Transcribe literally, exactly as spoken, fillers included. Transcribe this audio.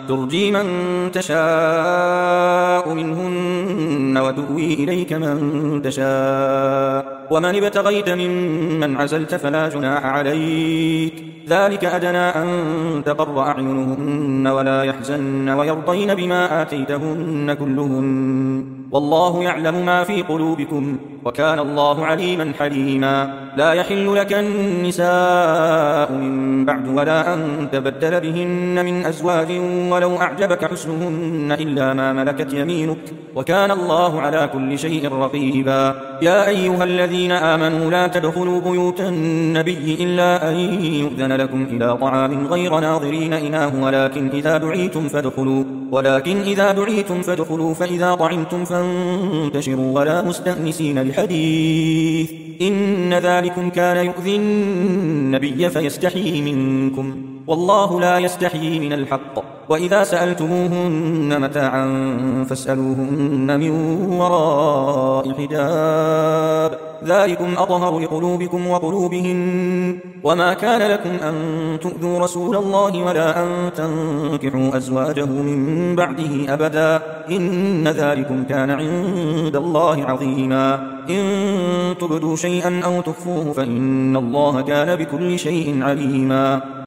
ترجي من تشاء منهن وتؤوي إليك من تشاء ومن ابتغيت ممن عزلت فلا جناح عليك ذلك أدنى أن تقر أعينهن ولا يحزن ويرضين بما آتيتهن كلهن والله يعلم ما في قلوبكم وكان الله عليما حليما لا يحل لك النساء من بعد ولا أن تبدل بهن من أزواج ولو أعجبك حسنهن إلا ما ملكت يمينك وكان الله على كل شيء رقيبا يا أيها الذين آمنوا لا تدخلوا بيوت النبي إلا أن يؤذن لكم إلى طعام غير ناظرين إناه ولكن إذا دعيتم فادخلوا ولكن إذا دعيتم فادخلوا فإذا طعمتم فانتشروا ولا مستأنسين لحديث إن ذلكم كان يؤذي النبي فيستحيي منكم والله لا يستحيي من الحق وإذا سألتموهن متاعا فاسألوهن من وراء حجاب ذلكم أطهر لقلوبكم وقلوبهن وما كان لكم أن تؤذوا رسول الله ولا أن تنكحوا أزواجه من بعده أبدا إن ذلكم كان عند الله عظيما إن تبدوا شيئا أو تخفوه فإن الله كان بكل شيء عليما